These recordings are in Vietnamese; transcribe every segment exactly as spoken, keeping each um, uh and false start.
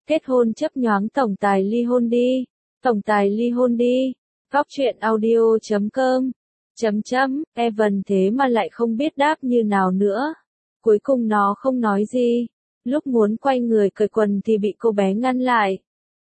Kết hôn chấp nhoáng tổng tài ly hôn đi. Tổng tài ly hôn đi. Góc truyện audio chấm com. Chấm chấm, Evan thế mà lại không biết đáp như nào nữa. Cuối cùng nó không nói gì. Lúc muốn quay người cởi quần thì bị cô bé ngăn lại.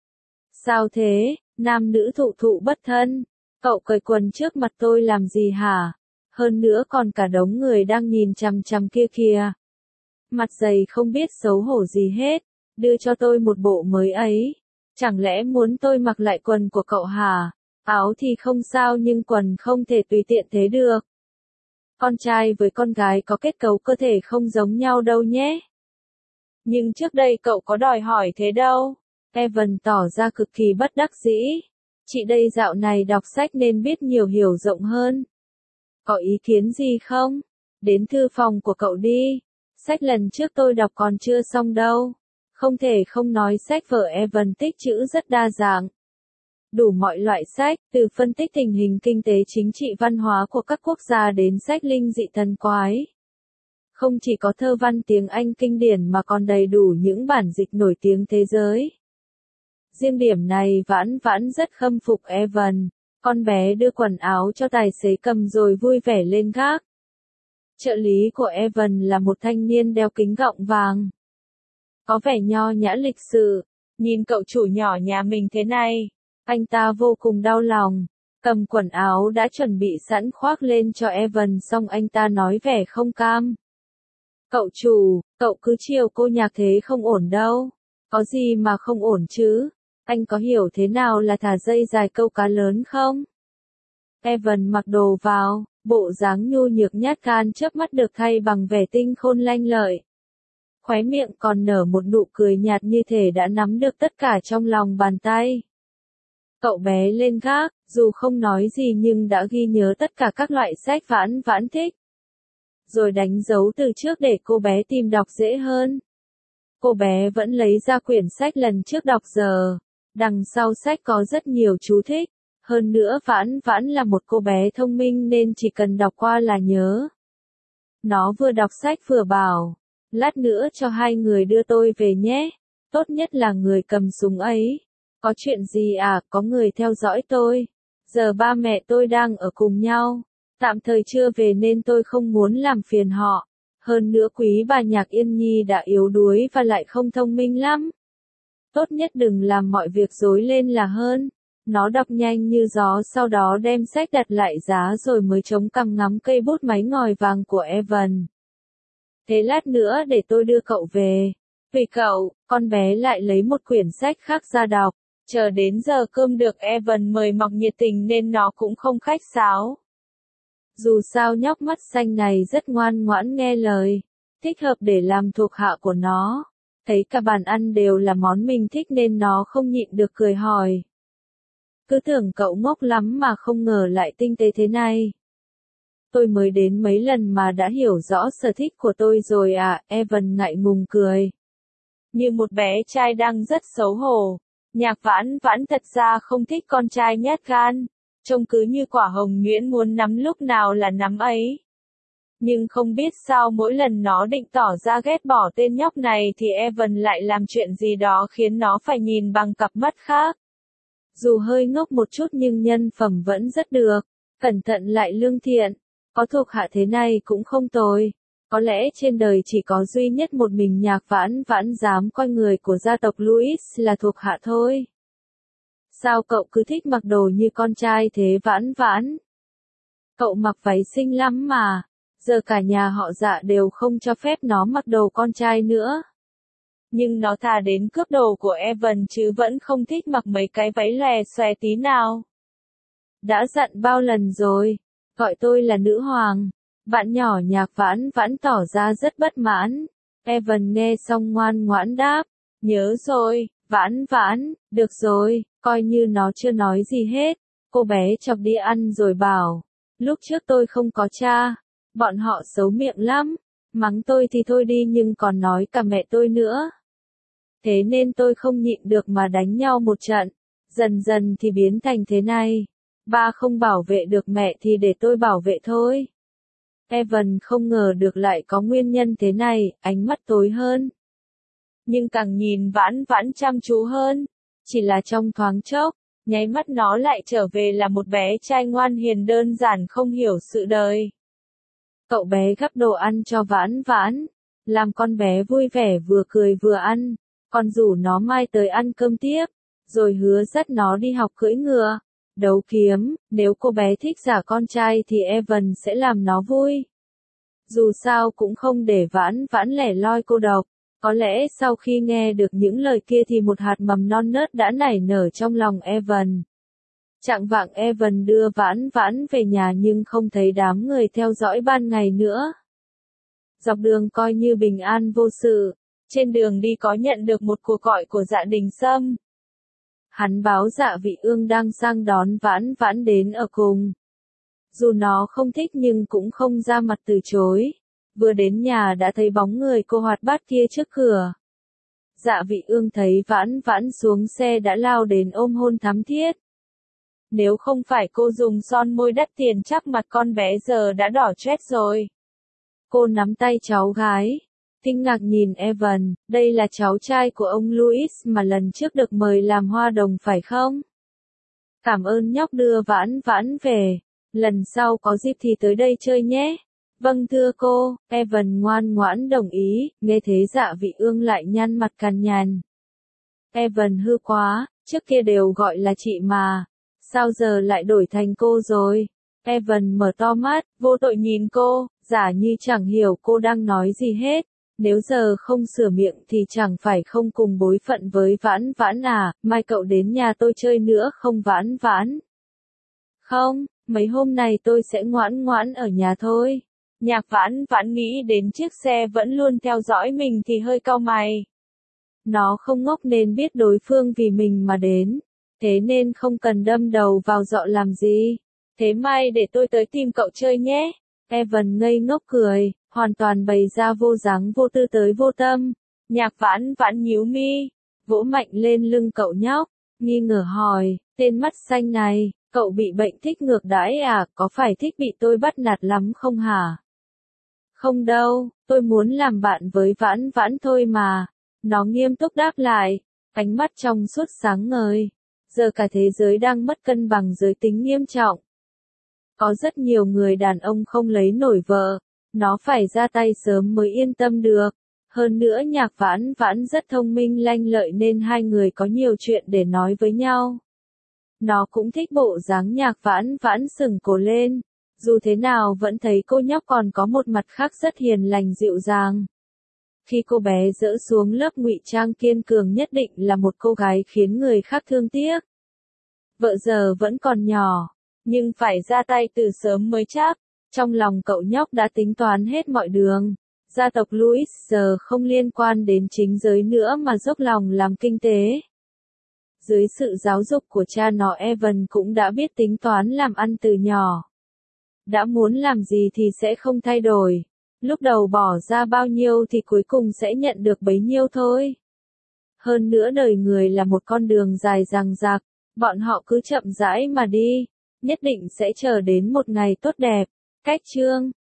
Sao thế, nam nữ thụ thụ bất thân. Cậu cởi quần trước mặt tôi làm gì hả? Hơn nữa còn cả đống người đang nhìn chằm chằm kia kìa. Mặt dày không biết xấu hổ gì hết. Đưa cho tôi một bộ mới ấy. Chẳng lẽ muốn tôi mặc lại quần của cậu hả? Áo thì không sao nhưng quần không thể tùy tiện thế được. Con trai với con gái có kết cấu cơ thể không giống nhau đâu nhé. Nhưng trước đây cậu có đòi hỏi thế đâu. Evan tỏ ra cực kỳ bất đắc dĩ. Chị đây dạo này đọc sách nên biết nhiều hiểu rộng hơn. Có ý kiến gì không? Đến thư phòng của cậu đi. Sách lần trước tôi đọc còn chưa xong đâu. Không thể không nói sách vở Evan tích trữ rất đa dạng. Đủ mọi loại sách, từ phân tích tình hình kinh tế chính trị văn hóa của các quốc gia đến sách linh dị thần quái. Không chỉ có thơ văn tiếng Anh kinh điển mà còn đầy đủ những bản dịch nổi tiếng thế giới. Riêng điểm này Vãn Vãn rất khâm phục Evan. Con bé đưa quần áo cho tài xế cầm rồi vui vẻ lên gác. Trợ lý của Evan là một thanh niên đeo kính gọng vàng. Có vẻ nho nhã lịch sự. Nhìn cậu chủ nhỏ nhà mình thế này. Anh ta vô cùng đau lòng. Cầm quần áo đã chuẩn bị sẵn khoác lên cho Evan xong anh ta nói vẻ không cam. Cậu chủ, cậu cứ chiều cô nhạc thế không ổn đâu. Có gì mà không ổn chứ? Anh có hiểu thế nào là thả dây dài câu cá lớn không? Evan mặc đồ vào, bộ dáng nhu nhược nhát gan chớp mắt được thay bằng vẻ tinh khôn lanh lợi. Khóe miệng còn nở một nụ cười nhạt như thể đã nắm được tất cả trong lòng bàn tay. Cậu bé lên gác, dù không nói gì nhưng đã ghi nhớ tất cả các loại sách Vãn Vãn thích. Rồi đánh dấu từ trước để cô bé tìm đọc dễ hơn. Cô bé vẫn lấy ra quyển sách lần trước đọc giờ. Đằng sau sách có rất nhiều chú thích. Hơn nữa Vãn Vãn là một cô bé thông minh nên chỉ cần đọc qua là nhớ. Nó vừa đọc sách vừa bảo. Lát nữa cho hai người đưa tôi về nhé. Tốt nhất là người cầm súng ấy. Có chuyện gì à, có người theo dõi tôi. Giờ ba mẹ tôi đang ở cùng nhau. Tạm thời chưa về nên tôi không muốn làm phiền họ. Hơn nữa quý bà Nhạc Yên Nhi đã yếu đuối và lại không thông minh lắm. Tốt nhất đừng làm mọi việc rối lên là hơn. Nó đọc nhanh như gió sau đó đem sách đặt lại giá rồi mới chống cằm ngắm cây bút máy ngòi vàng của Evan. Thế lát nữa để tôi đưa cậu về. Vì cậu, con bé lại lấy một quyển sách khác ra đọc. Chờ đến giờ cơm được Evan mời mọc nhiệt tình nên nó cũng không khách sáo. Dù sao nhóc mắt xanh này rất ngoan ngoãn nghe lời. Thích hợp để làm thuộc hạ của nó. Thấy cả bàn ăn đều là món mình thích nên nó không nhịn được cười hỏi. Cứ tưởng cậu ngốc lắm mà không ngờ lại tinh tế thế này. Tôi mới đến mấy lần mà đã hiểu rõ sở thích của tôi rồi à, Evan ngại ngùng cười. Như một bé trai đang rất xấu hổ. Nhạc Vãn Vãn thật ra không thích con trai nhát gan. Trông cứ như quả hồng nhuyễn muốn nắm lúc nào là nắm ấy. Nhưng không biết sao mỗi lần nó định tỏ ra ghét bỏ tên nhóc này thì Evan lại làm chuyện gì đó khiến nó phải nhìn bằng cặp mắt khác. Dù hơi ngốc một chút nhưng nhân phẩm vẫn rất được. Cẩn thận lại lương thiện. Có thuộc hạ thế này cũng không tồi. Có lẽ trên đời chỉ có duy nhất một mình Nhạc Vãn Vãn dám coi người của gia tộc Louis là thuộc hạ thôi. Sao cậu cứ thích mặc đồ như con trai thế Vãn Vãn? Cậu mặc váy xinh lắm mà. Giờ cả nhà họ Dạ đều không cho phép nó mặc đồ con trai nữa. Nhưng nó thà đến cướp đồ của Evan chứ vẫn không thích mặc mấy cái váy lòe xòe tí nào. Đã dặn bao lần rồi. Gọi tôi là nữ hoàng. Bạn nhỏ Nhạc Vãn Vãn tỏ ra rất bất mãn. Evan nghe xong ngoan ngoãn đáp. Nhớ rồi, Vãn Vãn, được rồi, coi như nó chưa nói gì hết. Cô bé chọc đi ăn rồi bảo. Lúc trước tôi không có cha. Bọn họ xấu miệng lắm. Mắng tôi thì thôi đi nhưng còn nói cả mẹ tôi nữa. Thế nên tôi không nhịn được mà đánh nhau một trận. Dần dần thì biến thành thế này. Ba không bảo vệ được mẹ thì để tôi bảo vệ thôi. Evan không ngờ được lại có nguyên nhân thế này, ánh mắt tối hơn. nhưng càng nhìn Vãn Vãn chăm chú hơn. Chỉ là trong thoáng chốc, nháy mắt nó lại trở về là một bé trai ngoan hiền đơn giản không hiểu sự đời. Cậu bé gắp đồ ăn cho Vãn Vãn, làm con bé vui vẻ vừa cười vừa ăn, còn rủ nó mai tới ăn cơm tiếp, rồi hứa dắt nó đi học cưỡi ngựa, đấu kiếm, nếu cô bé thích giả con trai thì Evan sẽ làm nó vui. Dù sao cũng không để Vãn Vãn lẻ loi cô độc. Có lẽ sau khi nghe được những lời kia thì một hạt mầm non nớt đã nảy nở trong lòng Evan. Chạng vạng Evan đưa Vãn Vãn về nhà nhưng không thấy đám người theo dõi ban ngày nữa. Dọc đường coi như bình an vô sự, trên đường đi có nhận được một cuộc gọi của Dạ Đình Sâm. Hắn báo Dạ Vị Ương đang sang đón Vãn Vãn đến ở cùng. Dù nó không thích nhưng cũng không ra mặt từ chối. Vừa đến nhà đã thấy bóng người cô hoạt bát kia trước cửa. Dạ Vị Ương thấy Vãn Vãn xuống xe đã lao đến ôm hôn thắm thiết. Nếu không phải cô dùng son môi đắt tiền chắc mặt con bé giờ đã đỏ chét rồi. Cô nắm tay cháu gái, kinh ngạc nhìn Evan, đây là cháu trai của ông Louis mà lần trước được mời làm hoa đồng phải không? Cảm ơn nhóc đưa Vãn Vãn về, lần sau có dịp thì tới đây chơi nhé. Vâng thưa cô, Evan ngoan ngoãn đồng ý, nghe thế Dạ Vị Ương lại nhăn mặt cằn nhằn. Evan hư quá, trước kia đều gọi là chị mà, sao giờ lại đổi thành cô rồi? Evan mở to mắt, vô tội nhìn cô, giả như chẳng hiểu cô đang nói gì hết. Nếu giờ không sửa miệng thì chẳng phải không cùng bối phận với Vãn Vãn à, mai cậu đến nhà tôi chơi nữa không Vãn Vãn? Không, mấy hôm này tôi sẽ ngoãn ngoãn ở nhà thôi. Nhạc Vãn Vãn nghĩ đến chiếc xe vẫn luôn theo dõi mình thì hơi cau mày. Nó không ngốc nên biết đối phương vì mình mà đến, thế nên không cần đâm đầu vào dọ làm gì. Thế mai để tôi tới tìm cậu chơi nhé. Evan ngây ngốc cười, hoàn toàn bày ra vô dáng vô tư tới vô tâm. Nhạc Vãn Vãn nhíu mi, vỗ mạnh lên lưng cậu nhóc, nghi ngờ hỏi, tên mắt xanh này, cậu bị bệnh thích ngược đãi à, có phải thích bị tôi bắt nạt lắm không hả? Không đâu, tôi muốn làm bạn với Vãn Vãn thôi mà. Nó nghiêm túc đáp lại, ánh mắt trong suốt sáng ngời. Giờ cả thế giới đang mất cân bằng giới tính nghiêm trọng. Có rất nhiều người đàn ông không lấy nổi vợ, nó phải ra tay sớm mới yên tâm được. Hơn nữa Nhạc Vãn Vãn rất thông minh lanh lợi nên hai người có nhiều chuyện để nói với nhau. Nó cũng thích bộ dáng Nhạc Vãn Vãn sừng cổ lên. Dù thế nào vẫn thấy cô nhóc còn có một mặt khác rất hiền lành dịu dàng. Khi cô bé dỡ xuống lớp ngụy trang kiên cường nhất định là một cô gái khiến người khác thương tiếc. Vợ giờ vẫn còn nhỏ, nhưng phải ra tay từ sớm mới chắc. Trong lòng cậu nhóc đã tính toán hết mọi đường. Gia tộc Louis giờ không liên quan đến chính giới nữa mà dốc lòng làm kinh tế. Dưới sự giáo dục của cha nó Evan cũng đã biết tính toán làm ăn từ nhỏ. Đã muốn làm gì thì sẽ không thay đổi. Lúc đầu bỏ ra bao nhiêu thì cuối cùng sẽ nhận được bấy nhiêu thôi. Hơn nữa đời người là một con đường dài dằng dặc, bọn họ cứ chậm rãi mà đi, nhất định sẽ chờ đến một ngày tốt đẹp. Cách chương